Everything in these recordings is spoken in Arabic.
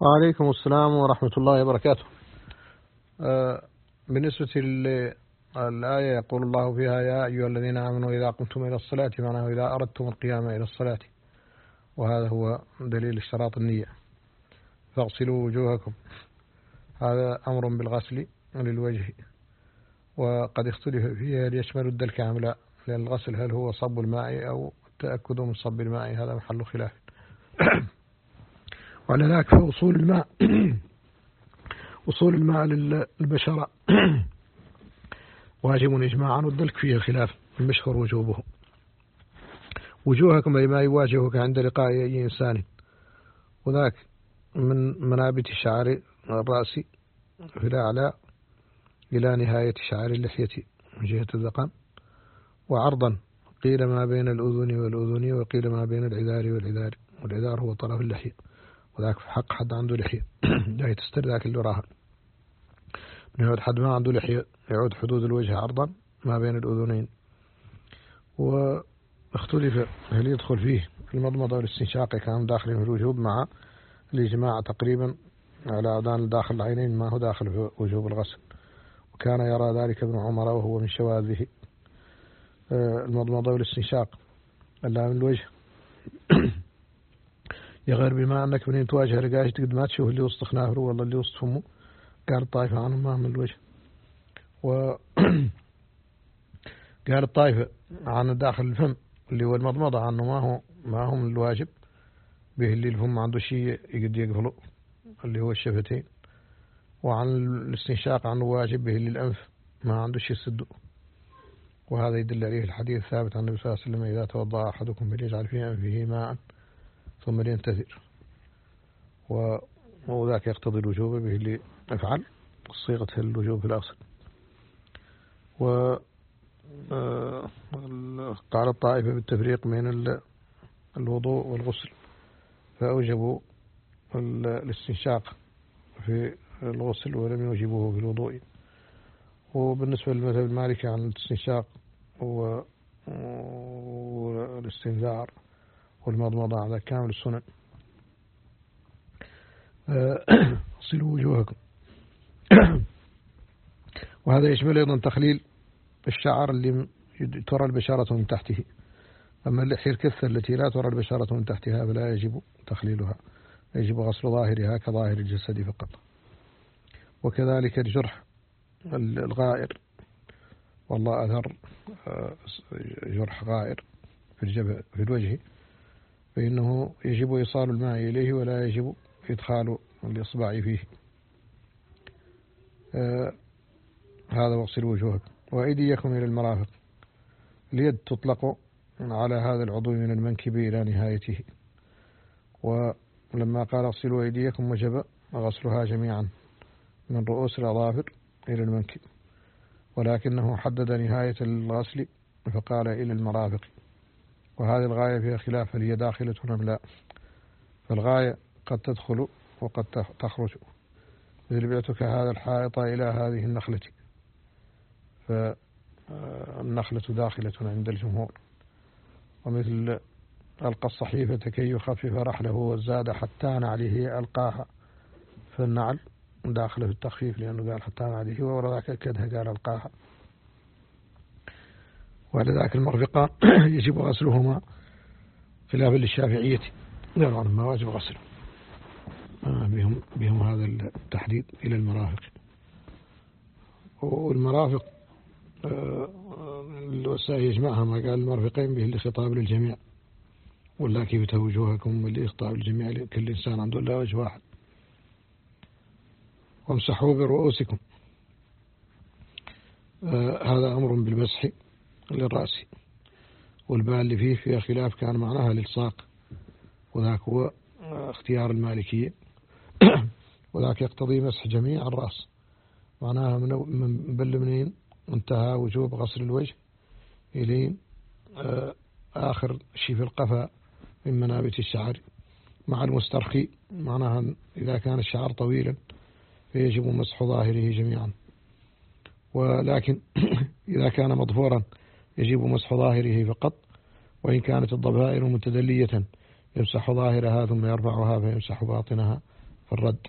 وعليكم السلام ورحمة الله وبركاته. بالنسبة للآية يقول الله فيها: يا أيها الذين آمنوا إذا قمتم إلى الصلاة، معناه إذا أردتم القيام إلى الصلاة، وهذا هو دليل اشتراط النية. فاغسلوا وجوهكم، هذا أمر بالغسل للوجه، وقد اختلف فيه هل يشمل الدلك أم لا، لأن الغسل هل هو صب الماء أو التأكد من صب الماء، هذا محل خلاف. وعلى ذلك فوصول الماء وصول الماء للبشرة واجب إجماعا، والدلك فيه خلاف، المشهور وجوبه. وجوهكم أي ما يواجهك عند لقاء أي إنسان، وذاك من منابت شعر الرأس في الأعلى إلى نهاية شعر اللحية من جهة الذقن، وعرضا قيل ما بين الأذن والأذن، وقيل ما بين العذار والعذار، والعذار هو طرف اللحية، وذاك في حق حد عنده لحية لا تستر ذاك اللي وراها. يعود حد ما عنده لحية يعود حدود الوجه عرضا ما بين الأذنين. واختلف هل يدخل فيه المضمضة والاستنشاق كان داخل في الوجوب، مع الإجماع تقريبا على أذان داخل العينين ما هو داخل في وجوب الغسل، وكان يرى ذلك ابن عمر وهو من شواذه. المضمضة والاستنشاق إلا من الوجه يغير بما أنك منين تواجه رقاش تقد ما تشوف اللي وسط خنافره والله اللي وسط فمه، قال الطائفة عنه ما من الوجه. قال الطائفة عن داخل الفم اللي هو المضمضة عنه ما هو من الواجب به، اللي الفم عنده شيء يقد يقفله اللي هو الشفتين، وعن الاستنشاق عنه واجب به اللي الأنف ما عنده شيء يسده. وهذا يدل عليه الحديث الثابت عن النبي صلى الله عليه وسلم: إذا توضأ أحدكم فليجعل في أنفه ماء ثم لينتثر. وذاك يقتضي الوجوب به اللي افعل صيغة الوجوب في الأصل. قال الطائفة بالتفريق بين الوضوء والغسل، فأوجبوا الاستنشاق في الغسل ولم يوجبوه في الوضوء. وبالنسبة للمذهب المالكي عن الاستنشاق والاستنذار والمضمضة على كامل السنن. اغسلوا وجوهكم وهذا يشمل أيضا تخليل الشعر اللي ترى البشرة من تحته. أما اللحية الكثة التي لا ترى البشرة من تحتها فلا يجب تخليلها، يجب غسل ظاهرها كظاهر الجسد فقط. وكذلك الجرح الغائر، والله أثر جرح غائر في الوجه، فإنه يجب إيصال الماء إليه ولا يجب إدخال الإصبع فيه. هذا واغسل وجوهكم وأيديكم إلى المرافق. اليد تطلق على هذا العضو من المنكب إلى نهايته، ولما قال اغسلوا أيديكم وجب غسلها جميعا من رؤوس الأظافر إلى المنكب، ولكنه حدد نهاية الغسل فقال إلى المرافق، وهذه الغاية فيها خلاف هل هي داخلة أم لا. فالغاية قد تدخل وقد تخرج، مثل بعتك هذا الحائط إلى هذه النخلة، فالنخلة داخلة عند الجمهور. ومثل ألقى الصحيفة كي يخفف رحله والزاد حتى نعله ألقاها، فالنعل داخله في التخفيف لأنه قال حتى نعله، ووراك كدها قال ألقاها. ولذلك المرفقان يجب غسلهما خلافا للشافعية، قالوا عنهم ما واجب غسله، بهم هذا التحديد إلى المرافق. والمرافق الوسائل يجمعها ما قال المرفقين به لخطاب للجميع، ولا كيف وجوهكم اللي خطاب للجميع، كل إنسان عنده إلا وجه واحد. وامسحوا برؤوسكم، هذا أمر بالمسح للرأس، والباء اللي فيها خلاف كان معناها للصاق، وذاك هو اختيار المالكية وذاك يقتضي مسح جميع الرأس، معناها من منين انتهى وجوب غسل الوجه إلين آخر شيء في القفا من منابت الشعر مع المسترخي، معناها إذا كان الشعر طويلا فيجب مسح ظاهره جميعا، ولكن إذا كان مضفورا يجب مسح ظاهره فقط. وإن كانت الضفائر متدلية يمسح ظاهرها ثم يرفعها فيمسح باطنها في الرد.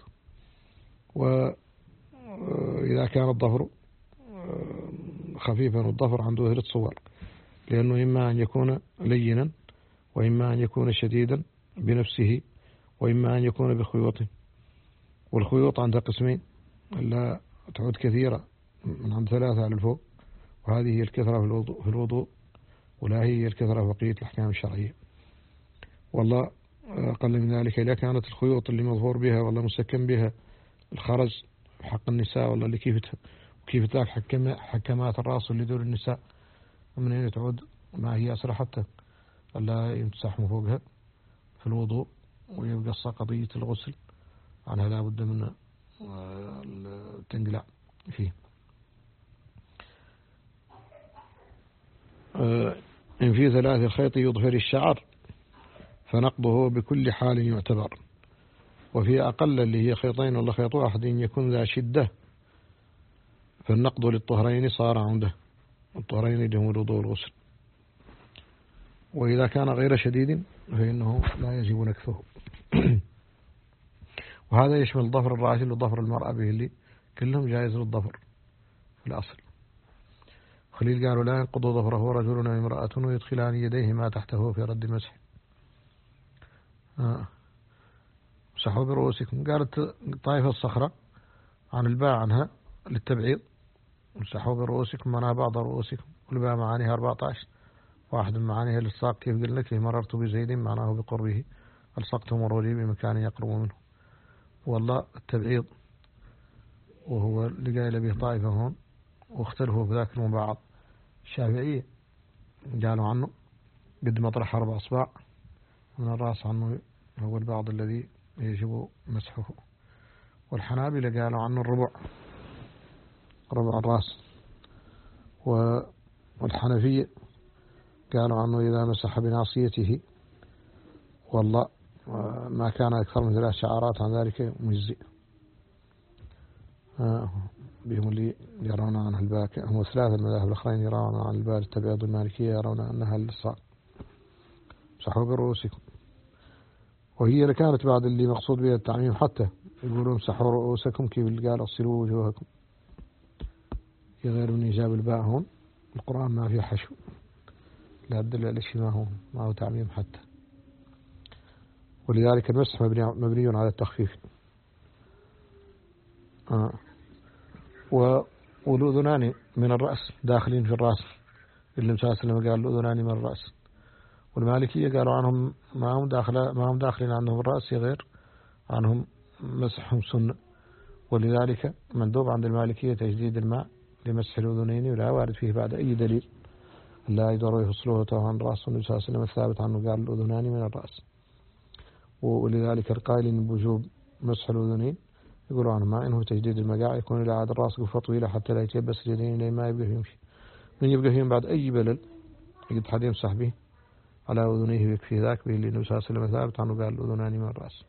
وإذا كان الظفر خفيفا والظفر عنده 3 صور، لأنه إما أن يكون لينا، وإما أن يكون شديدا بنفسه، وإما أن يكون بخيوط. والخيوط عندها قسمين، لا تعود كثيرة من عند 3 على الفوق، وهذه هي الكثرة في الوضوء، ولا هي الكثرة في بقية الأحكام الشرعية. والله أقل من ذلك إذا كانت الخيوط اللي مظهور بها والله مسكن بها الخرز في حق النساء، والله اللي كيف ذاك حكمات الرأس اللي دول النساء، من أين تعود ما هي أسرع حتى لا يمسح من فوقها في الوضوء، ويبقى قضية الغسل عنها لا بد من تنقلع فيه. إن في 3 الخيط يظهر الشعر فنقضه بكل حال يعتبر. وفي أقل اللي هي خيطين ولا خيط واحد يكون ذا شدة، فالنقض للطهرين صار عنده، الطهرين اللي هم الوضوء والغسل. وإذا كان غير شديد فإنه لا يجب نكثه. وهذا يشمل ظفر الراجل وظفر المرأة به، اللي كلهم جائز للظفر في الأصل. خليل قالوا لا ينقض ظفره رجل وامرأة ويدخلان يديهما تحته في رد المسح. مسحوا برؤوسكم، قالت طائفة الصخرة عن الباء عنها للتبعيض، مسحوا برؤوسكم معناها بعض رؤوسكم، والباء معانيها 14، واحد من معانيها للساق كيف قلنا لك مررت بزيد معناه بقربه، ألصقتهم الرجل بمكان يقرب منه. والله التبعيض وهو اللي قايل به طائفة هون، واختلفوا في ذاك المباعض. الشافعية قالوا عنه قد مطرح 4 أصبع من الرأس، عنه هو البعض الذي يجب مسحه. والحنابلة قالوا عنه ربع الرأس. والحنفية قالوا عنه إذا مسح بناصيته والله ما كان أكثر من 3 شعرات عن ذلك مجزئ. بهم اللي يرون عنها الباء، هم 3 المذاهب الأخرين يرون عن الباء التبعيض، المالكية يرون أنها للصاق. مسحوا برؤوسكم، وهي اللي كانت بعد اللي مقصود بها التعميم، حتى يقولون مسحوا رؤوسكم كيف اللي قال اغسلوا وجوهكم، غير من إجاب الباء هون القرآن ما فيه حشو، لا يدل على شيء ما هو تعميم حتى. ولذلك المسح مبني على التخفيف. والأذنان من الرأس داخلين في الرأس، اللي مساسل قال الأذنان من الرأس. والمالكية قالوا عنهم ما هم داخلين عنهم الرأس، غير عنهم مسحهم سنة. ولذلك مندوب عند المالكية تجديد الماء لمسح الأذنين، ولا وارد فيه بعد أي دليل لا يقدروا يفصلوه عن رأس النبي صلى الله عليه وسلم الثابت عنه قال الأذنان من الرأس. ولذلك القائلين بوجوب مسح الأذنين يقولوا عنه ما إنه تجديد المقاع يكون إلى عاد الرأس قفة طويلة حتى لا يتيبس اليدين لما ما يبقى يمشي، من يبقى فيهم بعد أي بلل يقد حد يمسح به على أذنيه يكفي ذاك به، اللي النبي صلى الله عليه وسلم ثابت عنه قال الأذنان من الرأس.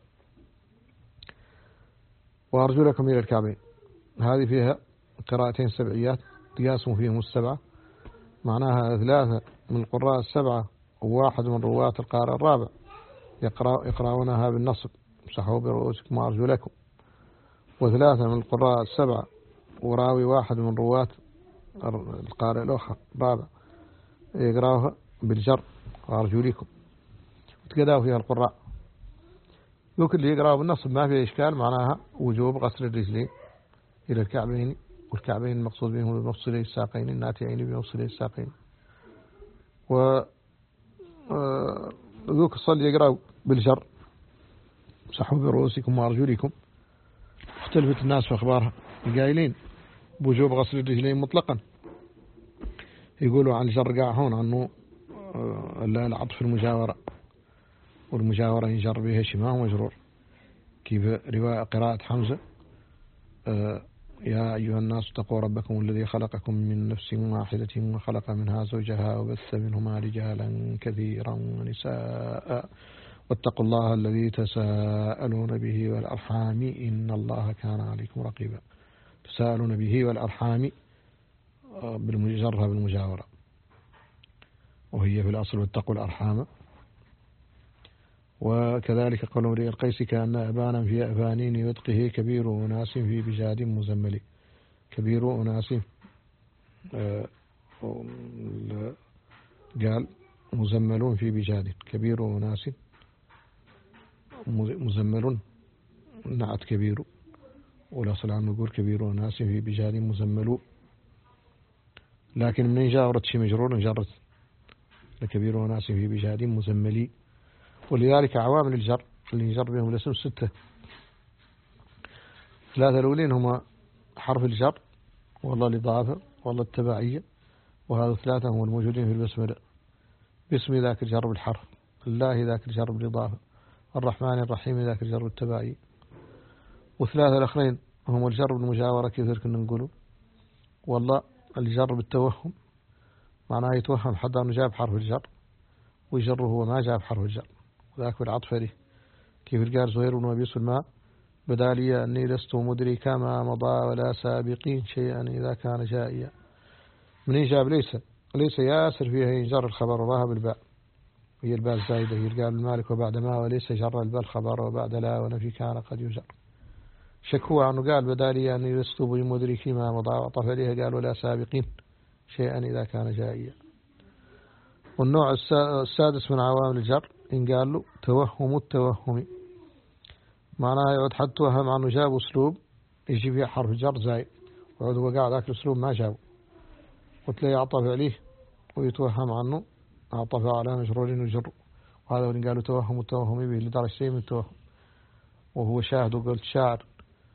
وأرجلكم إلى الكعبين، هذه فيها قراءتين سبعيات قياسهم فيهم 7، معناها 3 من القراء 7 وواحد من رواة القارئ الرابع يقرأونها بالنصب امسحوا برؤوسكم وأرجلكم، و3 من القراء 7 وراوي واحد من رواة القارئ الآخر الرابع يقرأوها بالجر وأرجلكم، وتقداوا فيها القراء. يمكن اللي يقرأوا بالنصب ما فيه إشكال، معناها وجوب غسل الرجلين إلى الكعبين، والكعبين المقصود بهم بمفصلي الساقين الناتعين بمفصلي الساقين. وذوك الصل يقرأوا بالجر امسحوا برؤوسكم وأرجلكم. اختلفت الناس في أخبارها، القائلين بوجوب غسل الرجلين مطلقا يقولوا عن الجر قاع هون عنه العطف المجاورة، والمجاورة ينجر بها شماه مجرور، كيف رواية قراءة حمزة يا أيها الناس اتقوا ربكم الذي خلقكم من نفس واحدة وخلق منها زوجها وبث منهما رجالا كثيرا ونساء واتقوا الله الذي تساءلون به والأرحام إن الله كان عليكم رقيبا. تساءلون به والأرحام بالمجرها بالمجاورة، وهي في الأصل واتقوا الأرحام، وكذلك قول امرئ القيس كأن أبانا في أبانين يدقه كبير أناس في بجاد مزمل. كبير أناس قال مزملون في بجاد، كبير أناس مزمل نعت كبير، والأصل عنه نقول كبير أناس في بجاد مزمل، لكن من جارت شي مجرور جرت لكبير أناس في بجاد مزملي. ولذلك عوامل الجر اللي يجر بهم الاسم 6. 3 الأولين هما حرف الجر والله الإضافة والله التبعية، وهذا 3 هم الموجودين في البسملة، باسم ذاك الجر بالحرف، الله ذاك الجر بالإضافة، الرحمن الرحيم ذاك الجر بالتبعية. و3 الأخرين هم الجر بالمجاورة كيف كنا نقوله، والله الجر بالتوهم، معناه يتوهم حتى أنه جاب حرف الجر ويجره هو ما جاب حرف الجر، وذاك بالعطف له كيف قال زهير بن أبي سلمان بدالي أني لست مدركا ما مضى ولا سابقين شيئا إذا كان جائيا. من يجاب ليس ياسر فيها يجر الخبر وراها بالباء، هي الباء الزايدة، هي قال المالك وبعد ما، وليس جر الباء الخبر وبعد لا ونفي كان قد يجر. شكوى عنه قال بدالي أني لست بمدركي ما مضى، وعطف عليها قال ولا سابقين شيئا إذا كان جائيا. والنوع السادس من عوامل الجر إن قال له توهم التوهم، معناها يعود حد توهم عنه جاب أسلوب يجي فيه حرف جر زايد، ويعود هو قاعد ذاك الأسلوب ما جابه، وتلاقي يعطف عليه ويتوهم عنه عطف على مجرور يجر، وهذا اللي قالوا توهم التوهم به لدرجة شيء من التوهم. وهو شاهد وقلت شاعر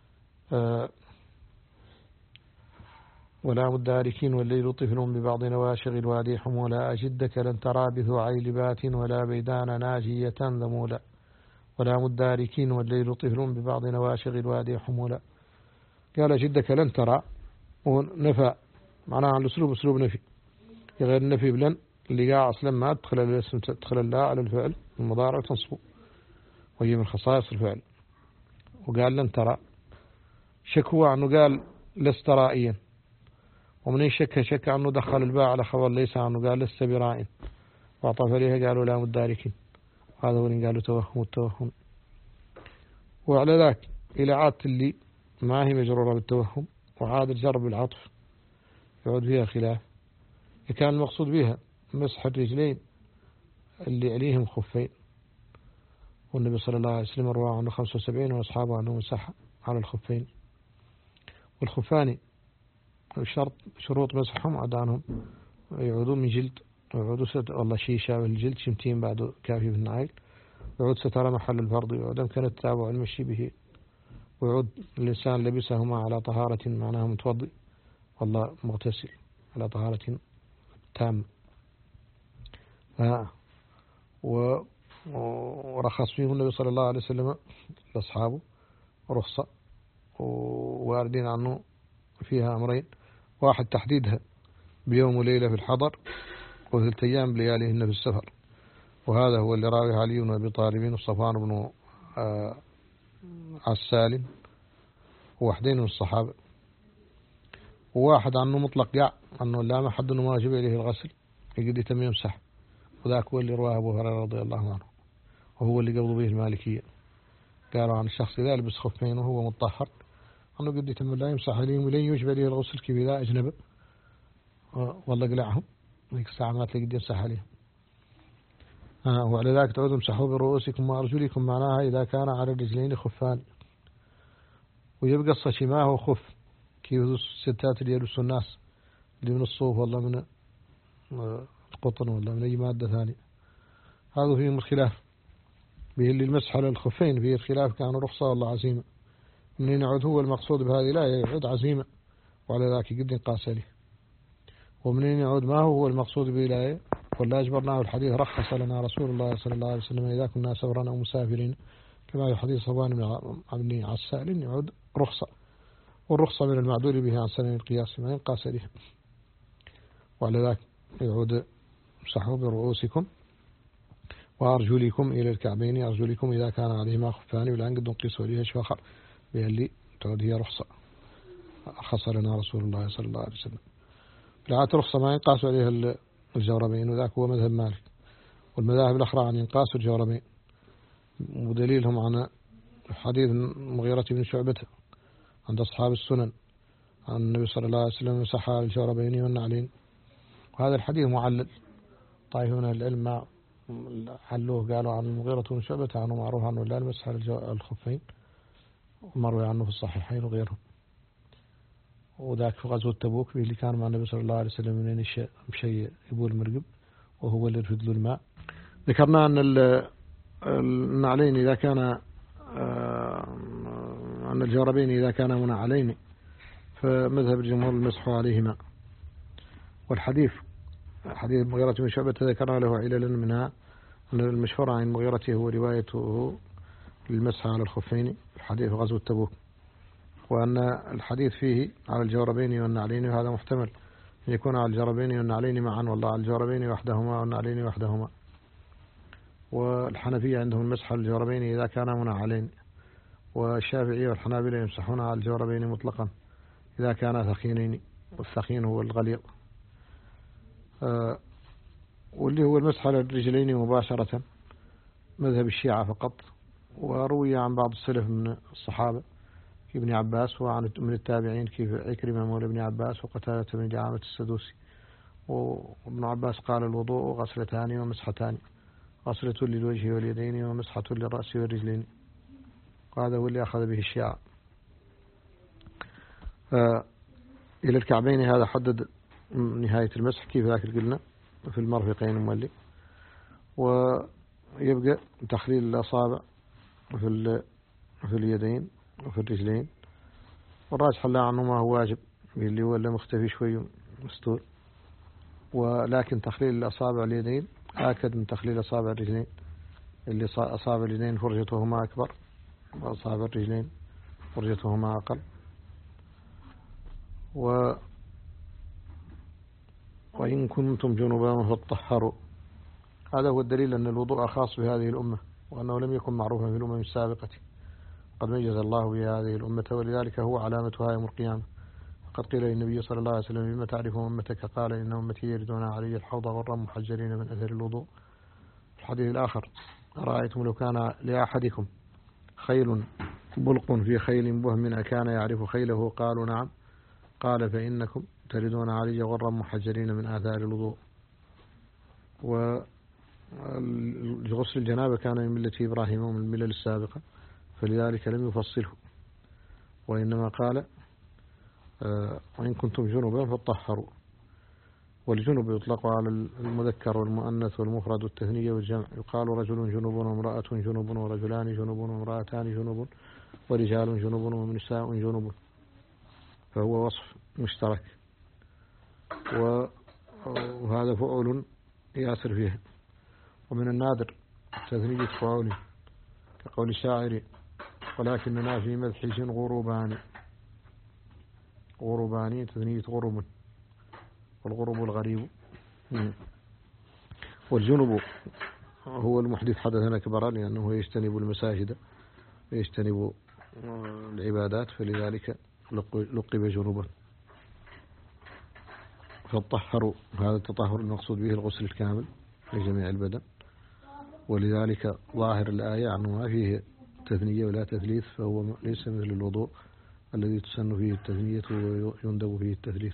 ولا مداركين والليل طفل ببعض نواشغ الوادي حمولا، أجدك لن ترى بثوعي لبات ولا بيدان ناجية ذمولا، ولا مداركين والليل طفل ببعض نواشغ الوادي حمولا. قال أجدك لن ترى، ونفى معناها عن الأسلوب أسلوب نفي، غير النفي بلن اللي قاع أصلا ما تدخل الاسم تدخل الله على الفعل المضارع تنصبه، وهي من خصائص الفعل. وقال لن ترى، شكوى عنه قال لست رائيا، ومن شك عنه دخل الباء على خبر ليس عنه قال لست برائن، وعطف عليها قالوا لا مداركين، هذا هو اللي قالوا توهم التوهم. وعلى ذاك إلى عادة اللي ما هي مجرورة بالتوهم وعاد الجر بالعطف يعود فيها خلاف، كان المقصود بها مسح الرجلين اللي عليهم خفين، والنبي صلى الله عليه وسلم رواه عنه 75 وأصحابه أنه مسح على الخفين. والخفان شروط مسحهم عدانهم يعودون من جلد، ويعودوا والله شيء شابه الجلد شمتين بعد كافي في النعيل، ويعود سترى محل الفرض، ويعود أمكن التابع المشي به، ويعود الإنسان لبسهما على طهارة معناه متوضئ والله مغتسل على طهارة تام. ورخص فيه النبي صلى الله عليه وسلم لأصحابه رخصة، واردين عنه فيها أمرين: واحد تحديدها بيوم وليلة في الحضر، و3 أيام بلياليهن في السفر، وهذا هو اللي راوي علي بن أبي طالب وصفوان بن عسال ووحدين من الصحابة. وواحد عنه مطلق قاع أنه لا ما حد أنه واجب إليه الغسل يقد يتم يمسح، وذاك هو اللي رواه أبو هريرة رضي الله عنه، وهو اللي قبضوا به المالكية، قالوا عن الشخص إذا لبس خفين وهو مطهر أنه قد يتم لا يمسح عليهم ولين يوجب عليه الغسل كيف إذا أجنب والله قلعهم ذيك الساعة ما تلاقي قد يمسح عليهم. وعلى ذلك تعودوا امسحوا برؤوسكم وأرجلكم، معناها إذا كان على الرجلين خفان. ويبقى الصشي ما هو خف كيف الستات اللي يلبسوا الناس اللي من الصوف والله من القطن والله من أي مادة ثانية، هذا فيه الخلاف به اللي المسح على الخفين فيه الخلاف، كانوا رخصة والله عزيمة. منين يعود هو المقصود بهذه لا يعود عزيمة، وعلى ذاك قد ينقاس عليه. ومنين يعود ما هو المقصود به لا، ولا أجبرناه الحديث رخص لنا رسول الله صلى الله عليه وسلم إذا كنا سفرا أو مسافرين، كما في حديث صفوان بن عسال يعود رخصة، والرخصة من المعدول به عن سنن القياس ما ينقاس عليه. وعلى ذاك يعود امسحوا برؤوسكم وأرجلكم إلى الكعبين، أرجلكم إذا كان عليهما خفان، والآن قد نقيسوا عليها شفاخر بألي تعود هي رخصة رخص لنا رسول الله صلى الله عليه وسلم. العادة رخصة ما ينقاس عليها الجوربين، وذاك هو مذهب مالك، والمذاهب الأخرى عن ينقاس الجوربين. ودليلهم عن حديث المغيرة بن شعبة عند أصحاب السنن عن النبي صلى الله عليه وسلم مسح على الجوربين والنعلين. وهذا الحديث معلل، طائفة من العلم ما حلوه، قالوا عن المغيرة بن شعبة عنه معروف عنه لا المسح على الخفين، ومروي عنه في الصحيحين وغيرهم. وذاك في غزوة تبوك اللي كان مع النبي صلى الله عليه وسلم من مشي يبول المرقب وهو اللي يرفد له الماء. ذكرنا أن النعلين إذا كان أن الجوربين إذا كان منعلين فمذهب الجمهور المسح عليهما. والحديث حديث المغيرة بن شعبة ذكرنا له عللا، منها أن المشهور عن المغيرة هو روايته للمسح على الخفين الحديث غزوة تبوك، وأن الحديث فيه على الجوربين والنعلين، وهذا محتمل أن يكون على الجوربين والنعلين معا، والله على الجوربين وحدهما والنعلين وحدهما. والحنفية عندهم المسح على الجوربين إذا كان منعلين، والشافعية والحنابلة يمسحون على الجوربين مطلقا إذا كان ثخينين، والثخين هو الغليظ، واللي هو المسح على الرجلين مباشرة مذهب الشيعة فقط. وروي عن بعض السلف من الصحابة كابن عباس، وعن من التابعين كيف عكرمة مولى ابن عباس وقتادة بن دعامة السدوسي. وابن عباس قال الوضوء غسلتان ومسحتان، غسلة للوجه واليدين ومسحة للرأس والرجلين، وهذا هو اللي أخذ به الشيعة. إلى الكعبين هذا حدد نهاية المسح كيف ذاك قلنا في المرفقين مولي. ويبقى تخليل الأصابع في اليدين وفي الرجلين، والراجح لا عنه ما هو واجب اللي هو اللي مختفي شوي مستور، ولكن تخليل الأصابع اليدين آكد من تخليل أصابع الرجلين، اللي أصابع اليدين فرجتهما أكبر وأصابع الرجلين فرجتهما أقل. وإن كنتم جنبا فاطهروا، هذا هو الدليل أن الوضوء خاص بهذه الأمة، وأنه لم يكن معروفا في الأمم السابقة، قد ميز الله بهذه الأمة، ولذلك هو علامتها يوم القيامة. قد قيل للنبي صلى الله عليه وسلم بما تعرف أمتك؟ قال إن أمتي يردون علي الحوض غرا محجلين من أثر الوضوء. الحديث الآخر أرأيتم لو كان لأحدكم خيل بلق في خيل بهم أكان يعرف خيله؟ قالوا نعم. قال فإنكم تردون علي غرا محجلين من آثار الوضوء. وغسل الجنابة كان من ملة إبراهيم ومن الملل السابقة، فلذلك لم يفصله، وإنما قال وإن كنتم جنبا فاطهروا. والجنب يطلق على المذكر والمؤنث والمفرد والتثنية والجمع، يقال رجل جنب وامرأة جنب ورجلان جنب وامرأتان جنب ورجال جنب ونساء جنب، فهو وصف مشترك، وهذا فعول ياسر فيه. ومن النادر تثنية فعول كقول الشاعر ولكننا في مدحش غربان تثنية غرب، والغرب الغريب. والجنب هو المحدث حدثا أكبر، لأنه يجتنب المساجد ويجتنب العبادات، فلذلك لقب جنوبا. فالطهروا هذا التطهر المقصود به الغسل الكامل لجميع البدن، ولذلك ظاهر الآية عنه ما فيه تثنية ولا تثليث، فهو ليس مثل الوضوء الذي تسن فيه التثنية ويندب فيه التثليث.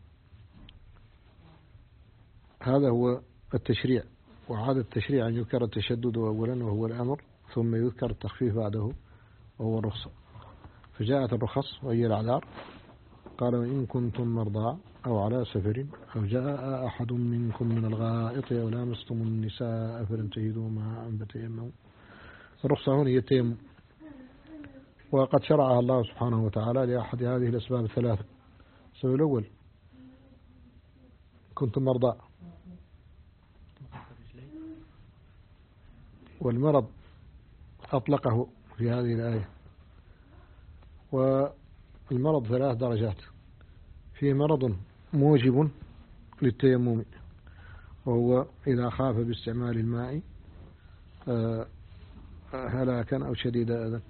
هذا هو التشريع. وعاد التشريع أن يذكر التشدد أولا وهو الأمر، ثم يذكر التخفيف بعده وهو الرخصة. فجاءت الرخص وهي الأعذار، قال إن كنتم مرضى أو على سفر أو جاء أحد منكم من الغائط أو لامستم النساء فلم تجدوا ماء فتيمموا. الرخصة هنا هي التيمم، وقد شرعها الله سبحانه وتعالى لأحد هذه الأسباب الثلاثة. السبب الأول كنتم مرضى، والمرض أطلقه في هذه الآية. والمرض 3 درجات، فيه مرض موجب للتيمم وهو إذا خاف باستعمال الماء هلاكا أو شديد أذى،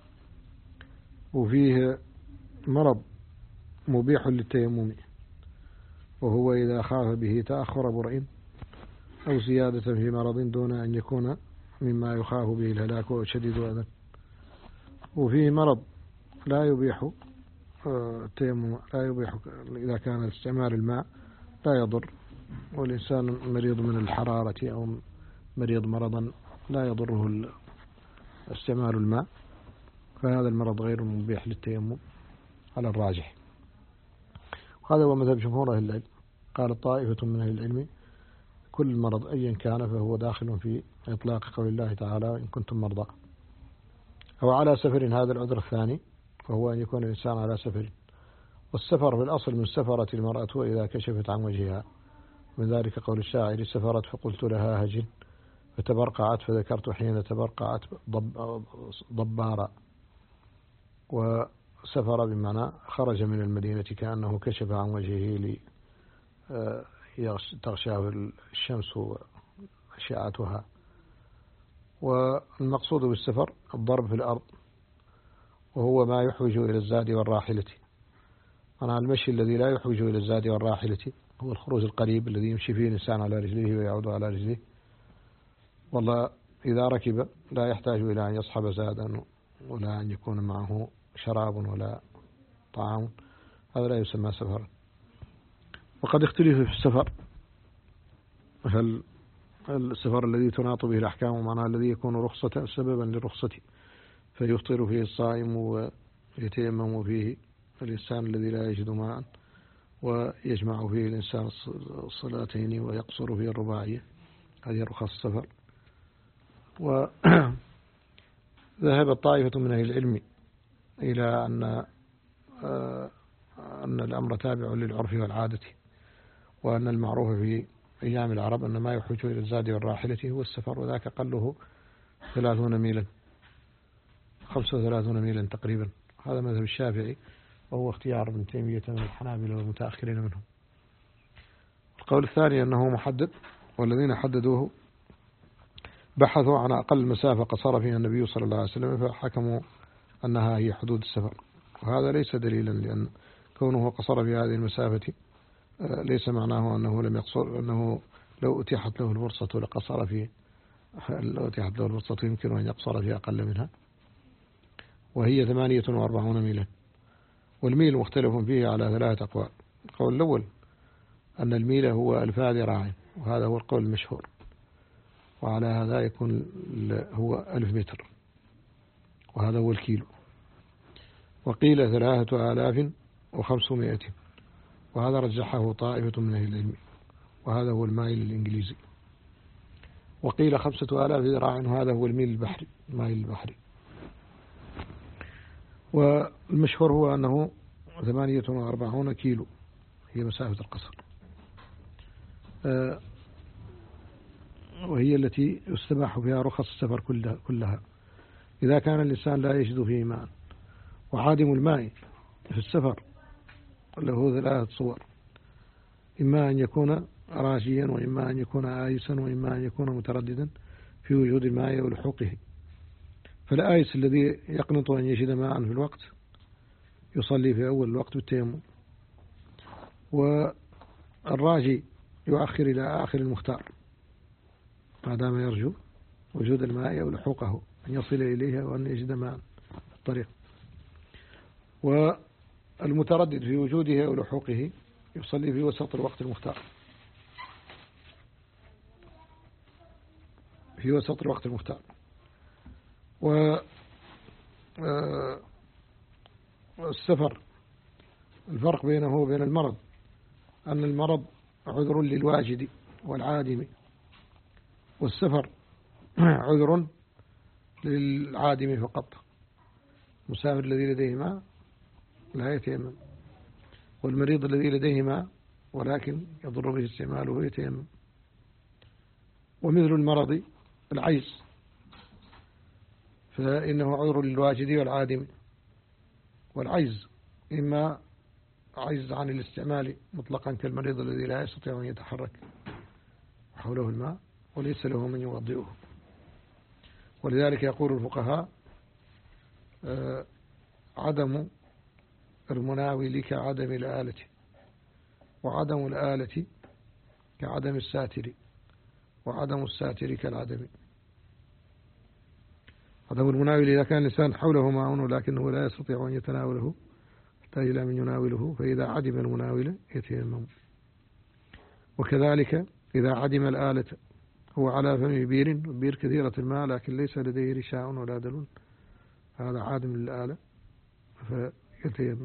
وفيه مرض مبيح للتيمم وهو إذا خاف به تأخر برء أو زيادة في مرض دون أن يكون مما يخاف به الهلاك وشديد أذى. وفيه مرض لا يبيح التيمم، لا يبيح إذا كان استعمال الماء لا يضر، والإنسان مريض من الحرارة أو مريض مرضا لا يضره استعمال الماء، فهذا المرض غير مبيح للتيمم على الراجح. وهذا هو مذهب جمهور أهل العلم. قال طائفة من أهل العلم كل مرض أيا كان فهو داخل في إطلاق قول الله تعالى إن كنتم مرضى أو على سفر. هذا العذر الثاني فهو أن يكون الإنسان على سفر، والسفر في الأصل من سفرت المرأة وإذا كشفت عن وجهها، من ذلك قول الشاعر سفرت فقلت لها هجن فتبرقعت فذكرت حين تبرقعت ضبارا. وسفر بمعنى خرج من المدينة كأنه كشف عن وجهه تغشاه الشمس وأشعتها. والمقصود بالسفر الضرب في الأرض، وهو ما يحوج إلى الزاد والراحلة. أنا المشي الذي لا يحوج إلى الزاد والراحلة هو الخروج القريب الذي يمشي فيه الإنسان على رجليه ويعود على رجليه، والله إذا ركب لا يحتاج إلى أن يصحب زادا ولا أن يكون معه شراب ولا طعام، هذا لا يسمى سفرا. وقد اختلف في السفر، هل السفر الذي تناط به الأحكام ومعنى الذي يكون رخصة سببا للرخصة فيفطر فيه الصائم ويتيمم فيه الإنسان الذي لا يجد ماء، ويجمع فيه الإنسان الصلاتين ويقصر فيه الرباعية، هذه رخص السفر. وذهب الطائفة من أهل العلم إلى أن الأمر تابع للعرف والعادة، وأن المعروف في أيام العرب أن ما يحوج إلى الزاد والراحلة هو السفر، وذاك قله 30 ميلا 35 ميلا تقريبا. هذا مذهب الشافعي، وهو اختيار ابن تيمية من الحنابلة والمتأخرين منهم. القول الثاني أنه محدد، والذين حددوه بحثوا عن أقل مسافة قصر فيها النبي صلى الله عليه وسلم فحكموا أنها هي حدود السفر، وهذا ليس دليلا، لأن كونه قصر في هذه المسافة ليس معناه أنه لم يقصر، أنه لو أتيحت له الفرصة لقصر فيه، لو أتيحت له الفرصة يمكن أن يقصر في أقل منها، وهي 48 ميلا. والميل مختلف فيه على 3 أقوال. القول الأول أن الميل هو 1000 ذراع، وهذا هو القول المشهور، وعلى هذا يكون هو 1000 متر، وهذا هو الكيلو. وقيل 3500، وهذا رجحه طائفة من أهل العلم، وهذا هو المايل الإنجليزي. وقيل 5000 ذراع، وهذا هو الميل البحري، المايل البحري. والمشهور هو أنه 48 كيلو هي مسافة القصر، وهي التي يستباح فيها رخص السفر كلها إذا كان الإنسان لا يجد فيه ماء. وعادم الماء في السفر له 3 صور: إما أن يكون راجيا، وإما أن يكون آيسا، وإما أن يكون مترددا في وجود الماء ولحوقه. فالآيس الذي يقنط أن يجد ماء في الوقت يصلي في أول الوقت بالتيمم، والراجي يؤخر إلى آخر المختار ما دام يرجو وجود الماء ولحوقه، أن يصل إليها وأن يجد ماء في الطريق. والمتردد في وجودها ولحوقه يصلي في وسط الوقت المختار، في وسط الوقت المختار. والسفر الفرق بينه وبين المرض أن المرض عذر للواجد والعادم، والسفر عذر للعادم فقط. المسافر الذي لديه ماء لا يتيمم، والمريض الذي لديه ماء ولكن يضر به استعماله يتيمم. ومثل المرض العجز فإنه عذر للواجد والعادم، والعجز إما عجز عن الاستعمال مطلقا كالمريض الذي لا يستطيع أن يتحرك حوله الماء وليس له من يوضئه. ولذلك يقول الفقهاء عدم المناول كعدم الآلة، وعدم الآلة كعدم الساتر، وعدم الساتر كالعدم. عدم المناول إذا كان الإنسان حوله ماء ولكنه لا يستطيع أن يتناوله يحتاج إلى من يناوله، فإذا عدم المناول يتيمم. وكذلك إذا عدم الآلة، هو على فم بير كثيرة الماء لكن ليس لديه رشاء ولا دلو، هذا عادم للآلة فيتيمم.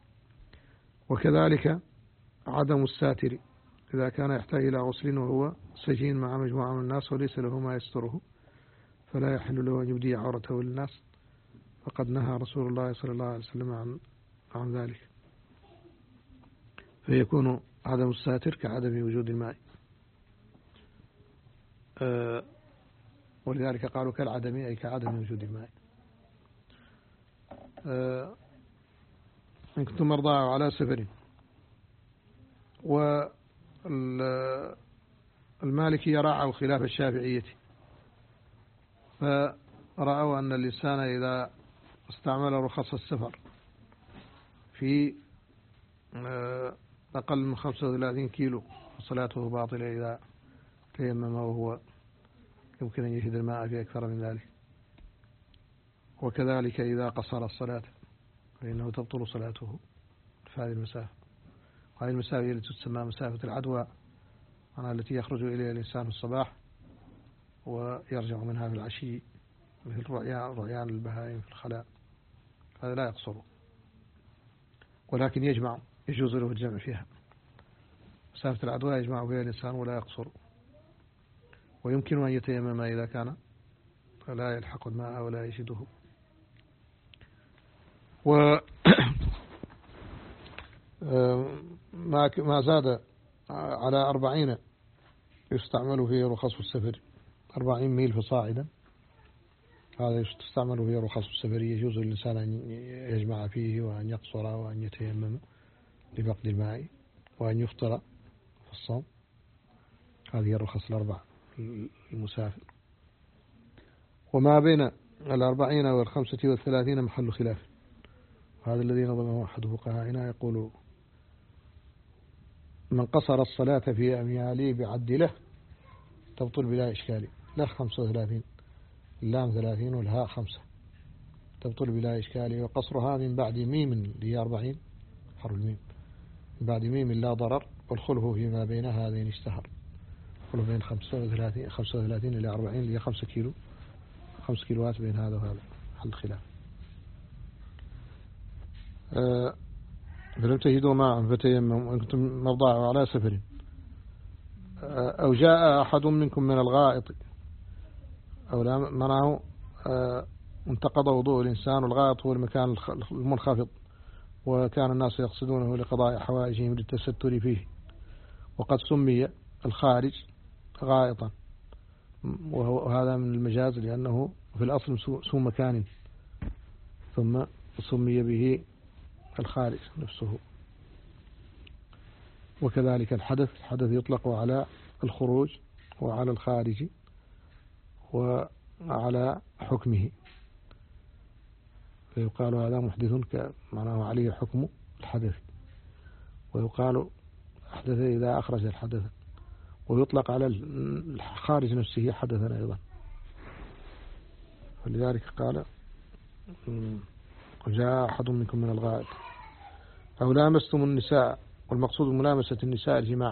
وكذلك عدم الساتر، إذا كان يحتاج إلى غسل وهو سجين مع مجموعة من الناس وليس له ما يستره فلا يحل له أن يبدي عورته للناس، فقد نهى رسول الله صلى الله عليه وسلم عن ذلك، فيكون عدم الساتر كعدم وجود الماء. ولذلك قالوا كالعدم أي كعدم وجود الماء. إن كنتم مرضى على سفر. والمالكي يرعى خلاف الشافعية، فرأوا أن الإنسان إذا استعمل رخص السفر في أقل من 35 كيلو فصلاته باطلة إذا تيمم وهو يمكن أن يجد الماء في أكثر من ذلك. وكذلك إذا قصر الصلاة فإنه تبطل صلاته في هذه المسافة. وهذه المسافة التي تسمى مسافة العدوى، التي يخرج إليها الإنسان في الصباح ويرجع منها في العشي، مثل رعيان البهائم في الخلاء، هذا لا يقصر، ولكن يجوز له الجمع فيها. مسافة العدوى يجمع فيها الإنسان ولا يقصر، ويمكن أن يتيمم إذا كان لا يلحق الماء ولا يجده. ما زاد على 40 يستعمل فيه رخص السفر، 40 ميل فصاعدا، هذا تستعمل فيه رخص السفر. يجوز للإنسان أن يجمع فيه وأن يقصر وأن يتيمم لفقد الماء وأن يفطر في الصوم. هذه الرخص الأربع المسافر. وما بين 40 و35 محل خلاف، هذا الذي نظمه أحد فقهائنا يقول: من قصر الصلاة في أمياله بعدله تبطل بلا إشكال. لا 35، اللام 30 والهاء 5، تبطل بلا إشكال. وقصرها من بعد ميم اللي هي 40 حرف الميم، من بعد ميم لا ضرر، والخلف فيما بين هذين اشتهر. خلف بين 35 إلى 40 اللي هي 5 كيلو، 5 كيلوات بين هذا وهذا، حل خلاف. فلم تجدوا ماء فتيمموا إن كنتم مرضى على سفر، أو جاء أحد منكم من الغائط، أو لا منعه انتقض وضوء الإنسان. والغائط هو المكان المنخفض، وكان الناس يقصدونه لقضاء حوائجهم للتستر فيه، وقد سمي الخارج غائطا، وهذا من المجاز لأنه في الأصل سوء مكان، ثم سمي به الخارج نفسه. وكذلك الحدث يطلق على الخروج وعلى الخارج وعلى حكمه، فيقال هذا محدث معناه عليه حكم الحدث، ويقال أحدث إذا أخرج الحدث، ويطلق على الخارج نفسه حدثا أيضا. فلذلك قال: جاء أحد منكم من الغائط أو لامستم النساء. والمقصود بملامسة النساء الجماع،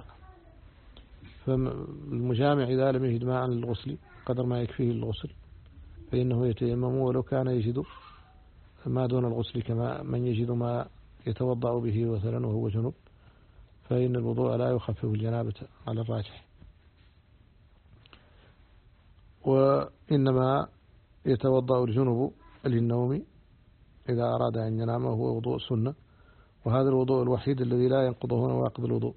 فالمجامع إذا لم يجد ماء للغسل قدر ما يكفيه للغسل فإنه يتيمم، ولو كان يجد ما دون الغسل كما من يجد ما يتوضأ به مثلا وهو جنب، فإن الوضوء لا يخفف الجنابة على الراجح، وإنما يتوضأ الجنب للنوم إذا أراد أن ينام، وهو وضوء سنة، وهذا الوضوء الوحيد الذي لا ينقضه نواقض الوضوء.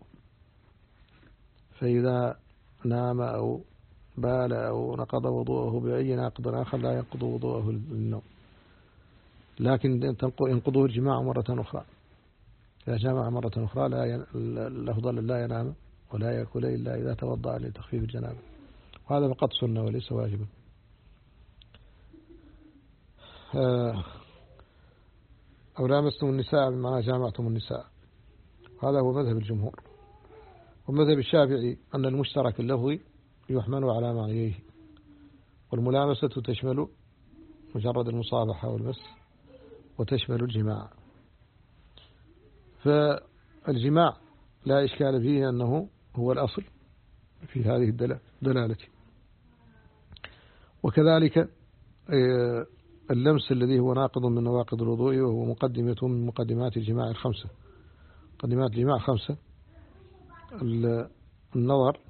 فإذا نام أو بال أو نقض وضوءه بأي ناقض آخر لا ينقض وضوءه للنوم، لكن ينقضه الجماع مرة أخرى. إذا جمع مرة أخرى الأفضل لا ينام ولا يأكل إلا إذا توضأ لتخفيف الجنابة، وهذا فقط سنة وليس واجبا. أو لامستم النساء بمعنى جامعتم النساء، هذا هو مذهب الجمهور. ومذهب الشافعي أن المشترك اللفظي يحمل على معنيه، والملامسة تشمل مجرد المصافحة والمس، وتشمل الجماع. فالجماع لا إشكال فيه أنه هو الأصل في هذه الدلالة. وكذلك اللمس الذي هو ناقض من نواقض الوضوء، وهو مقدمة من مقدمات الجماع الخمسة. مقدمات الجماع خمسة: النظر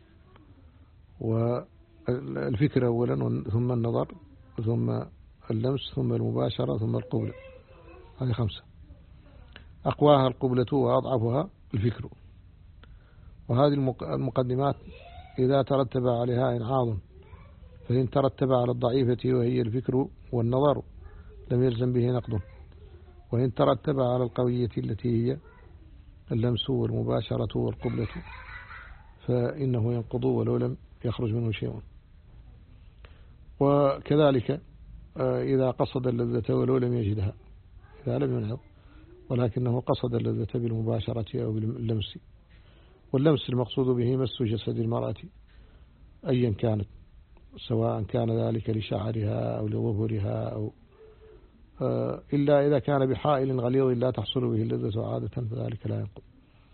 والفكر أولا، ثم النظر، ثم اللمس، ثم المباشرة، ثم القبلة. هذه خمسة. أقواها القبلة وأضعفها الفكر. وهذه المقدمات إذا ترتب عليها إنعاض، فإن ترتب على الضعيفة وهي الفكر والنظر لم يلزم به نقض، وإن ترتب على القوية التي هي اللمس والمباشرة والقبلة فإنه ينقض ولو لم يخرج منه شيء. وكذلك إذا قصد اللذة ولو لم يجدها، إذا لم ينعض ولكنه قصد اللذة بالمباشرة أو باللمس. واللمس المقصود به مس جسد المرأة أيا كانت، سواء كان ذلك لشعرها أو لظهورها أو إلا إذا كان بحائل غليظ لا تحصل به اللذة عادة فذلك لا ينقض.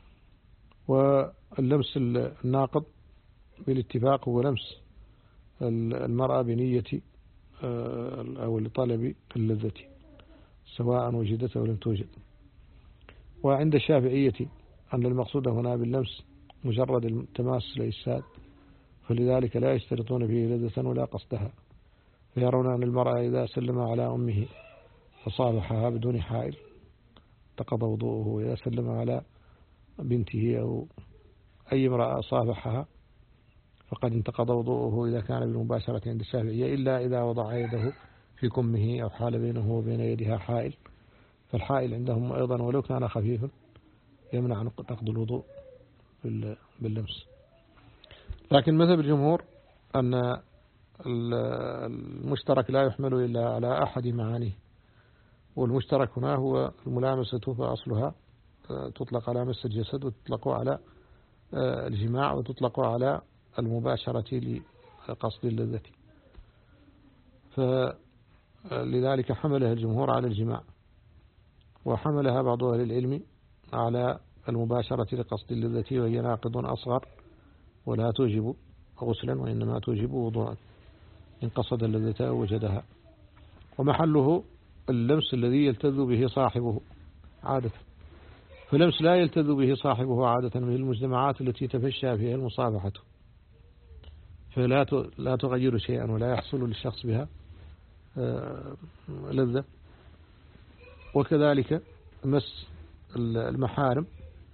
واللمس الناقض بالاتفاق هو لمس المرأة بنية أو لطلب اللذة سواء وجدت أو لم توجد. وعند الشافعية أن المقصود هنا باللمس مجرد التماس الإجساد، فلذلك لا يشترطون فيه لذة ولا قصدها، فيرون أن المرأة إذا سلم على أمه فصافحها بدون حائل انتقض وضوءه، وإذا سلم على بنته أو أي امرأة صافحها فقد انتقض وضوءه إذا كان بالمباشرة عند الشافعية، إلا إذا وضع يده في كمه أو حال بينه وبين يدها حائل، فالحائل عندهم أيضا ولو كان خفيفا يمنع نقض الوضوء باللمس. لكن مذهب الجمهور أن المشترك لا يحمل إلا على أحد معانيه، والمشترك هنا هو الملامسة، فأصلها تطلق على مس الجسد، وتطلق على الجماع، وتطلق على المباشرة لقصد اللذة، فلذلك حملها الجمهور على الجماع، وحملها بعض أهل العلم على المباشرة لقصد اللذة، وهي ناقض أصغر ولا توجب غسلا وإنما توجب وضوءا إن قصد اللذة أو وجدها. ومحله اللمس الذي يلتذ به صاحبه عادة، فاللمس لا يلتذ به صاحبه عادة من المجتمعات التي تفشى فيها المصافحة، فلا تغير شيئا ولا يحصل للشخص بها لذة. وكذلك مس المحارم،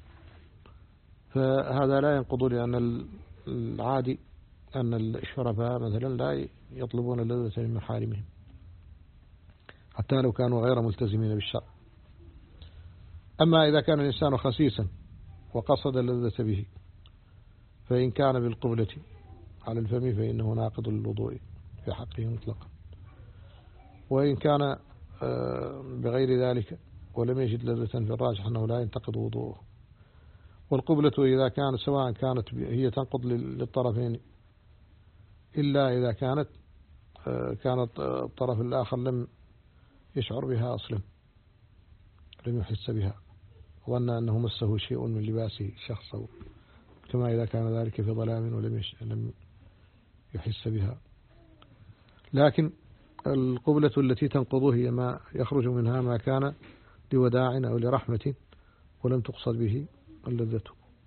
فهذا لا ينقض، لأن العادي أن الشرفاء مثلا لا يطلبون اللذة من محارمهم حتى لو كانوا غير ملتزمين بالشرع. أما إذا كان الإنسان خسيسا وقصد اللذة به، فإن كان بالقبلة على الفم فإنه ناقض للوضوء في حقه مطلقا، وإن كان بغير ذلك ولم يجد لذة فالراجح أنه لا ينتقض وضوءه. والقبلة إذا كان سواء كانت هي تنقض للطرفين إلا إذا كانت الطرف الآخر لم يشعر بها أصلا، لم يحس بها، ظن أنه مسه شيء من لباسه شخصه، كما إذا كان ذلك في ظلام ولم يحس بها. لكن القبلة التي تنقضه هي ما يخرج منها ما كان لوداع أو لرحمة ولم تقصد به اللذة.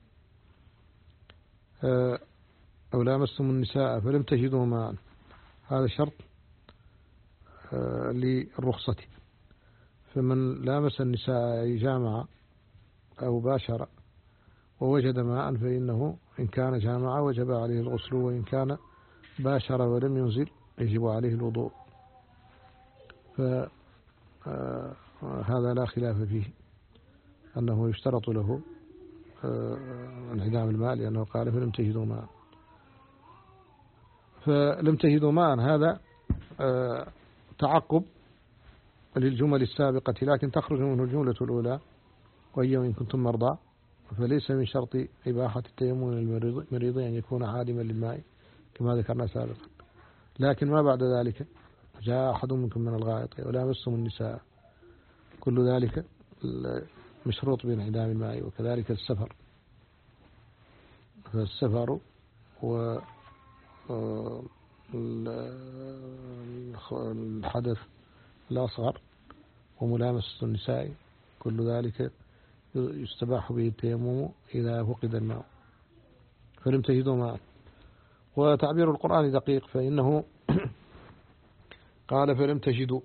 أو لامستم النساء فلم تجدوا ماء، هذا شرط للرخصة، فمن لامس النساء أي جامع أو باشر ووجد ماء فإنه إن كان جامع وجب عليه الغسل، وإن كان باشر ولم ينزل يجب عليه الوضوء، فهذا لا خلاف فيه أنه يشترط له انعدام الماء، لأنه قال فلم تجدوا ماء. فلم تجدوا ماء هذا تعقب للجمل السابقة، لكن تخرج منه الجملة الأولى وهي إن كنتم مرضى، فليس من شرط إباحة التيمم للمريض أن يكون عادما للماء كما ذكرنا سابقا، لكن ما بعد ذلك جاء أحد منكم من الغائط ولا مسهم النساء، كل ذلك مشروط بانعدام الماء. وكذلك السفر، فالسفر هو الحدث الأصغر وملامسة النساء، كل ذلك يستباح به التيمم إذا فقد الماء. فلم تجدوا ماء. وتعبير القرآن دقيق، فإنه قال فلم تجدوا،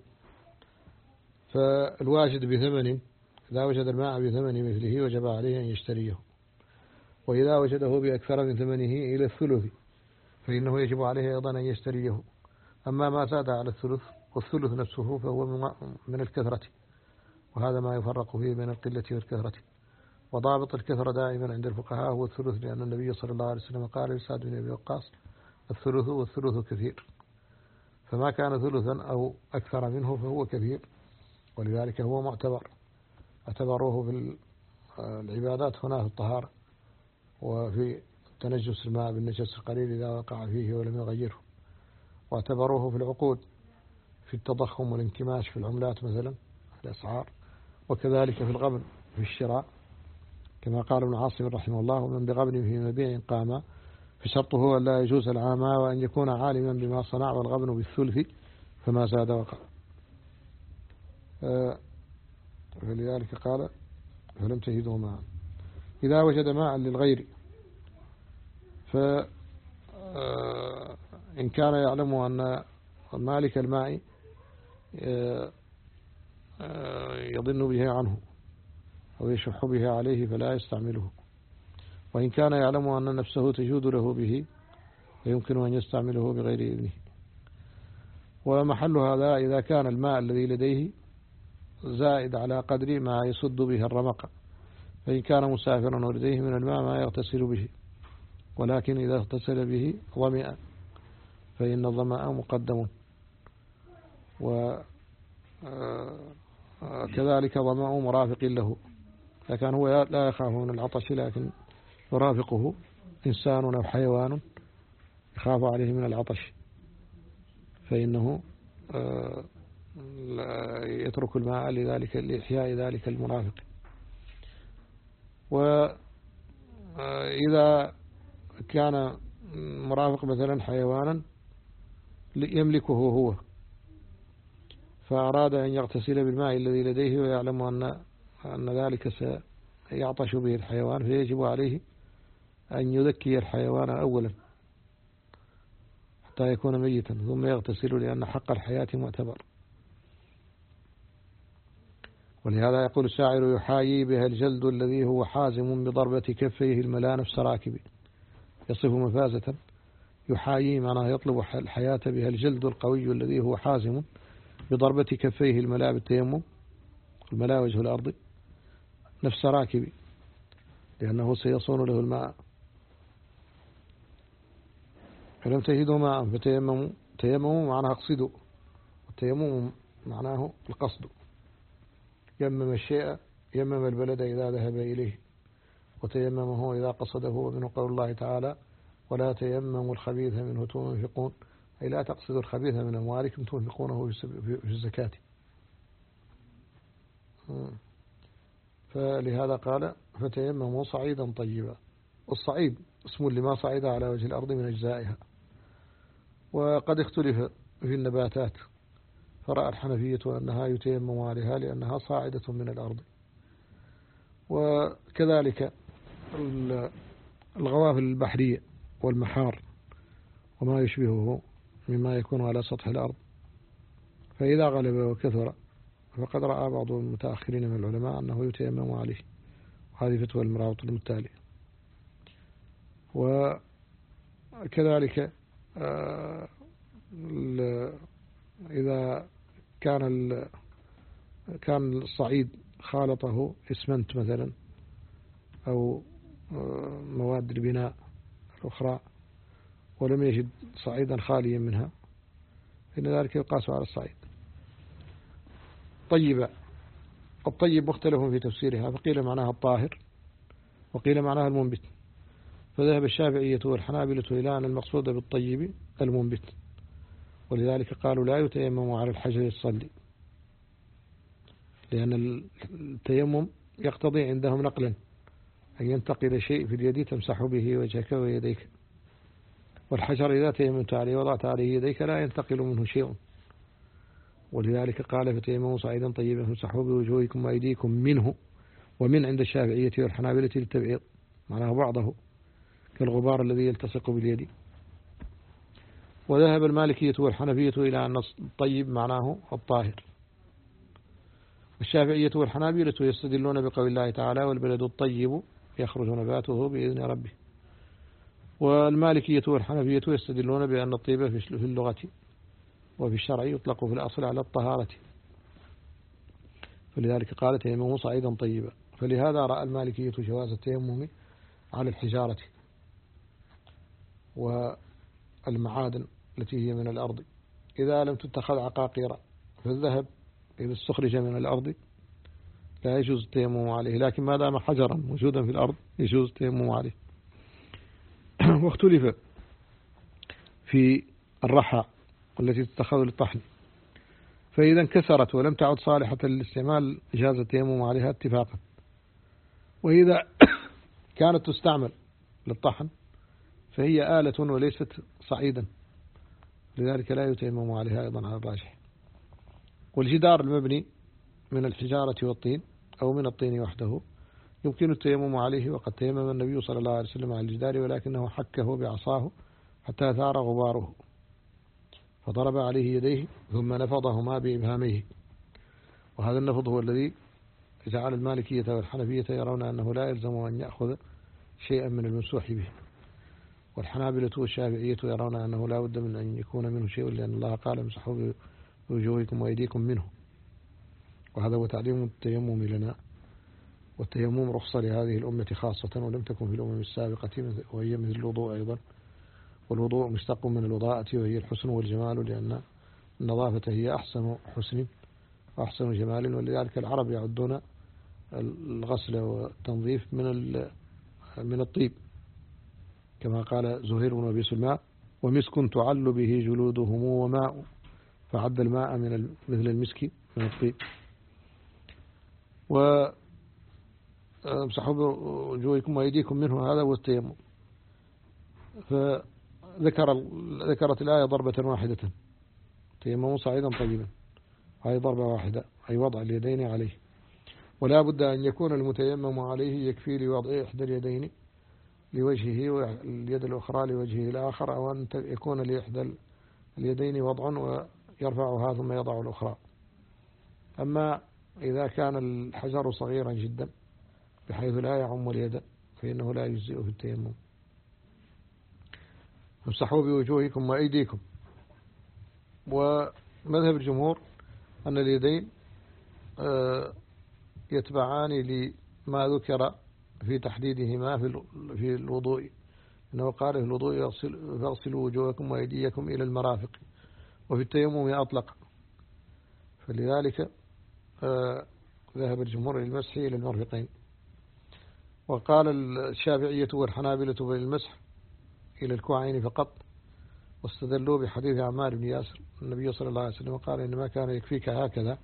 فالواجد بثمن إذا وجد الماء بثمن مثله وجب عليه أن يشتريه، وإذا وجده بأكثر من ثمنه إلى الثلث فإنه يجب عليه أيضا أن يشتريه. أما ما زاد على الثلث، والثلث نفسه فهو من الكثرة، وهذا ما يفرق فيه بين القلة والكثرة. وضابط الكثرة دائما عند الفقهاء هو الثلث، لأن النبي صلى الله عليه وسلم قال لسعد بن أبي وقاص: الثلث والثلث كثير، فما كان ثلثا أو أكثر منه فهو كثير، ولذلك هو معتبر. اعتبروه في العبادات هنا في الطهارة، وفي تنجس الماء بالنجس القليل إذا وقع فيه ولم يغيره، واعتبروه في العقود في التضخم والانكماش في العملات مثلا الأسعار، وكذلك في الغبن في الشراء، كما قال ابن عاصم رحمه الله: ومن بغبن في مبيع قام فشرطه أن لا يجوز العامى وأن يكون عالما بما صنع، والغبن بالثلث فما زاد وقع. فلذلك قال فلم تجدوا ماء. إذا وجد ماء للغير، فإن كان يعلم أن مالك الماء يظن به عنه أو يشح به عليه فلا يستعمله، وإن كان يعلم أن نفسه تجود له به فيمكن أن يستعمله بغير إذنه. ومحل هذا إذا كان الماء الذي لديه زائد على قدر ما يسد به الرمق، فإن كان مسافرا ولديه من الماء ما يغتسل به، ولكن إذا اغتسل به ظمئ فإن الظمأ مقدم. وكذلك ظمأ مرافق له، لكن هو لا يخاف من العطش، لكن يرافقه إنسان أو حيوان يخاف عليه من العطش، فإنه يترك الماء لذلك لإحياء ذلك المرافق. وإذا كان مرافق مثلا حيوانا يملكه هو، فأراد أن يغتسل بالماء الذي لديه ويعلم أن ذلك سيعطش به الحيوان، فيجب عليه أن يذكي الحيوان أولا حتى يكون ميتا ثم يغتسل، لأن حق الحياة معتبر. ولهذا يقول الشاعر: يحايي بها الجلد الذي هو حازم بضربة كفيه الملا نفس راكب. يصف مفازة، يحايي معناه يطلب الحياة بها الجلد القوي الذي هو حازم بضربة كفيه الملا بالتيمم، الملا وجه الأرض، نفس راكب، لأنه سيصون له الماء. فلم تجدوا ماء فتيمموا، تيمموا معناه اقصدوا، والتيمم معناه القصد. يمم الشيء، يمم البلد إذا ذهب إليه، وتيممه إذا قصده. ومنه قول الله تعالى: ولا تيمموا الخبيث منه تنفقون، أي لا تقصدوا الخبيث من أموالكم تنفقونه في الزكاة. فلهذا قال: فتيمموا صعيدا طيبا. والصعيد اسم لما صعد على وجه الأرض من أجزائها. وقد اختلف في النباتات، فرأى الحنفية أنها يتيمم عليها لأنها صاعدة من الأرض. وكذلك الغوافل البحرية والمحار وما يشبهه مما يكون على سطح الأرض، فإذا غلب وكثر فقد رأى بعض المتأخرين من العلماء أنه يتيمم عليه، وهذه فتوى المراوط المتالي. وكذلك إذا كان الصعيد خالطه إسمنت مثلا أو مواد البناء الأخرى ولم يجد صعيدا خاليا منها، فإن ذلك يقاس على الصعيد. طيبة، الطيب مختلف في تفسيرها، فقيل معناها الطاهر وقيل معناها المنبت. فذهب الشافعية والحنابلة إلى أن المقصود بالطيب المنبت، ولذلك قالوا لا يتيمم على الحجر يصلي، لأن التيمم يقتضي عندهم نقلا أن ينتقل شيء في اليد تمسح به وجهك ويديك، والحجر إذا تيممت عليه وضعت عليه يديك لا ينتقل منه شيء. ولذلك قال فتيمموا صعيدا طيبا فامسحوا بوجوهكم وأيديكم منه، ومن عند الشافعية والحنابلة للتبعيض، معناه بعضه كالغبار الذي يلتصق باليد. وذهب المالكية والحنفية إلى أن الطيب معناه الطاهر، والشافعية والحنابلة يستدلون بقول الله تعالى والبلد الطيب يخرج نباته بإذن ربه. والمالكية والحنفية يستدلون بأن الطيب في اللغة وفي الشرع يطلق في الأصل على الطهارة، فلذلك قال تيمموا صعيدا طيبا. فلهذا رأى المالكية جواز التيمم على الحجارة والمعادن التي هي من الأرض إذا لم تتخذ عقاقير، فالذهب إذا استخرج من الأرض لا يجوز التيمم عليه، لكن ما دام حجرا موجودا في الأرض يجوز التيمم عليه. واختلف في الرحى التي تتخذ للطحن، فإذا انكسرت ولم تعد صالحة للاستعمال جاز التيمم عليها اتفاقا، وإذا كانت تستعمل للطحن فهي آلة وليست صعيدا، لذلك لا يتيمم عليها أيضا على الراجح. والجدار المبني من الحجارة والطين أو من الطين وحده يمكن التيمم عليه، وقد تيمم النبي صلى الله عليه وسلم على الجدار ولكنه حكه بعصاه حتى ثار غباره فضرب عليه يديه ثم نفضهما بإبهاميه، وهذا النفض هو الذي جعل المالكية والحنفية يرون أنه لا يلزم أن يأخذ شيئا من الممسوح به، والحنابلة والشافعية يرون أنه لا بد من أن يكون منه شيء، لأن الله قال امسحوا بوجوهكم وأيديكم منه، وهذا هو تعليم التيمم لنا. والتيمم رخصة لهذه الأمة خاصة ولم تكن في الأمم السابقة، وهي مثل الوضوء أيضا، والوضوء مشتق من الوضاءة وهي الحسن والجمال، لأن النظافة هي أحسن حسن وأحسن جمال، ولذلك العرب يعدون الغسل والتنظيف من الطيب، كما قال زهير بن أبي سلمى ومسك تعل به جلودهم وماء، فعد الماء من مثل المسك من الطيب. وامسحوا بوجوهكم وأيديكم منه، هذا هو التيمم. فذكرت الآية ضربة واحدة تيمموا صعيدا طيبا، هذه ضربة واحدة أي وضع اليدين عليه، ولا بد أن يكون المتيمم عليه يكفي لوضع إحدى اليدين لوجهه واليد الأخرى لوجهه الآخر، أو أن يكون لإحدى اليدين وضع ويرفعها ثم يضع الأخرى. أما إذا كان الحجر صغيرا جدا بحيث لا يعم اليد فإنه لا يجزئ في التيمم. امسحوا بوجوهكم وأيديكم. ومذهب الجمهور أن اليدين يتبعان لما ذكر في تحديدهما في الوضوء، إنه قال في الوضوء فاغسلوا وجوهكم وأيديكم إلى المرافق، وفي التيمم أطلق، فلذلك ذهب الجمهور للمسح إلى المرفقين. وقال الشافعية والحنابلة بالمسح إلى الكوعين فقط، واستدلوا بحديث عمار بن ياسر النبي صلى الله عليه وسلم قال إنما كان يكفيك هكذا،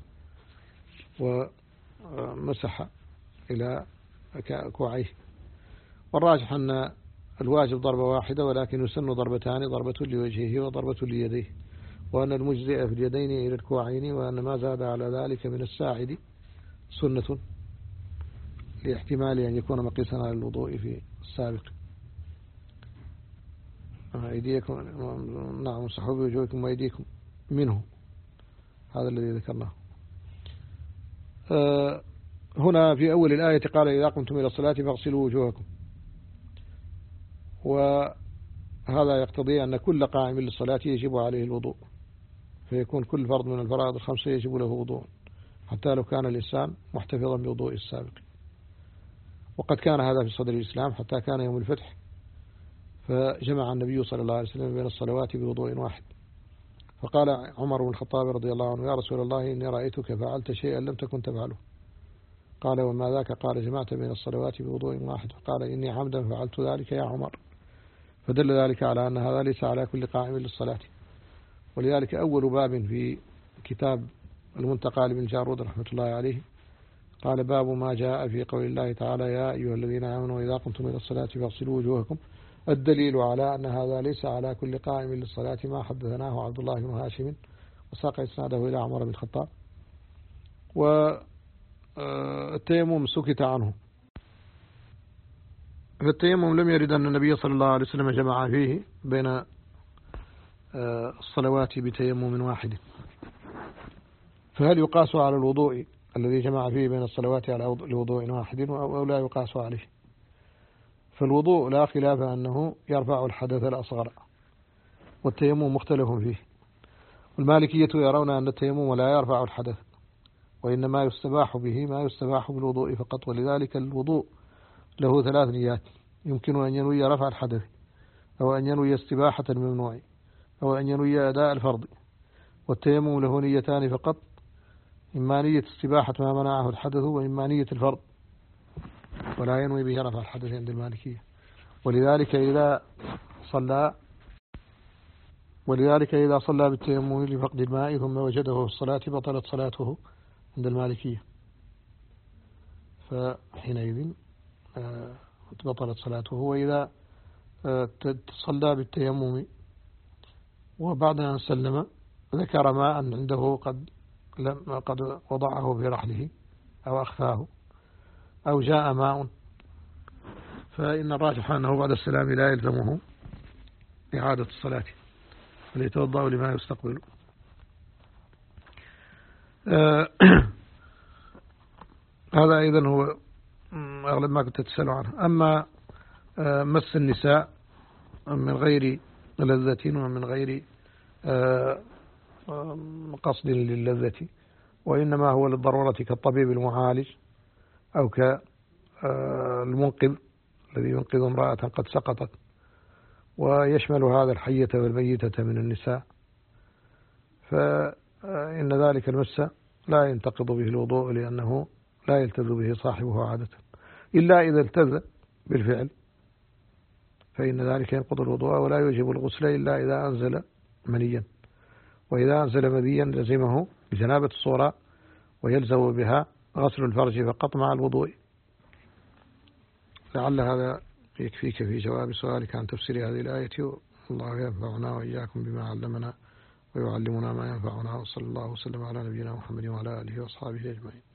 ومسح إلى كوعيه. والراجح أن الواجب ضربة واحدة، ولكن يسن ضربتان، ضربة لوجهه وضربة ليديه، وأن المجزئ في اليدين إلى الكوعين، وأن ما زاد على ذلك من الساعد سنة لاحتمال أن يكون مقيسا على الوضوء في السابق. أيديكم نعم امسحوا بوجوهكم وأيديكم منه، هذا الذي ذكرناه. هنا في أول الآية قال إذا قمتم إلى الصلاة فاغسلوا وجوهكم، وهذا يقتضي أن كل قائم للصلاة يجب عليه الوضوء، فيكون كل فرض من الفرائض الخمسة يجب له وضوء حتى لو كان الإنسان محتفظا بوضوء السابق. وقد كان هذا في صدر الإسلام حتى كان يوم الفتح، فجمع النبي صلى الله عليه وسلم بين الصلوات بوضوء واحد، فقال عمر بن الخطاب رضي الله عنه يا رسول الله إني رأيتك فعلت شيئا لم تكن تفعله، قال وما ذاك؟ قال جمعت بين الصلوات بوضوء واحد، فقال إني عمدا فعلت ذلك يا عمر، فدل ذلك على أن هذا ليس على كل قائم للصلاة، ولذلك أول باب في كتاب المنتقى لابن جارود رحمة الله عليه قال: باب ما جاء في قول الله تعالى: يا أيها الذين آمنوا إذا قمتم إلى الصلاة فاغسلوا وجوهكم. الدليل على أن هذا ليس على كل قائم للصلاة ما حدثناه عبد الله بن هاشم وساق إسناده إلى عمر بن الخطاب. والتيمم سكت عنه، فالتيمم لم يرد أن النبي صلى الله عليه وسلم جمع فيه بين الصلوات بتيمم واحد، فهل يقاس على الوضوء الذي جمع فيه بين الصلوات على الوضوء واحد أو لا يقاس عليه؟ فالوضوء لا خلاف أنه يرفع الحدث الأصغر، والتيمم مختلف فيه. والمالكية يرون أن التيمم لا يرفع الحدث، وإنما يستباح به ما يستباح بالوضوء فقط. ولذلك الوضوء له 3 نيات: يمكن أن ينوي رفع الحدث، أو أن ينوي استباحة الممنوع، أو أن ينوي أداء الفرض. والتيمم له نيتان فقط: إما نية استباحة ما منعه الحدث، وإما نية الفرض، ولا ينوي به رفع الحدث عند المالكية. ولذلك إذا صلى بالتيمم لفقد الماء ثم وجده في الصلاة بطلت صلاته عند المالكية، فحينئذ بطلت صلاته. وإذا صلى بالتيمم وبعد أن سلم ذكر ماء عنده قد وضعه في رحله أو أخفاه، أو جاء ماء، فإن الراجح أنه بعد السلام لا يلزمه إعادة الصلاة، فليتوضأ لما يستقبل. هذا أيضا هو أغلب ما كنت تسأل عنه. أما مس النساء من غير لذة ومن غير قصد للذة، وإنما هو للضرورة كالطبيب المعالج أو كالمنقذ الذي ينقذ امرأة قد سقطت، ويشمل هذا الحية والميتة من النساء، فإن ذلك المس لا ينتقض به الوضوء، لأنه لا يلتذ به صاحبه عادة، إلا إذا التذ بالفعل فإن ذلك ينقض الوضوء، ولا يوجب الغسل إلا إذا أنزل منيا. وإذا أنزل مذيا لزمه بجنابة الصورة، ويلزم بها غسل الفرج فقط مع الوضوء. لعل هذا يكفيك في جواب سؤالك عن تفسير هذه الآية. الله ينفعنا وإياكم بما علمنا ويعلمنا ما ينفعنا، وصلى الله وسلم على نبينا محمد وعلى آله وأصحابه أجمعين.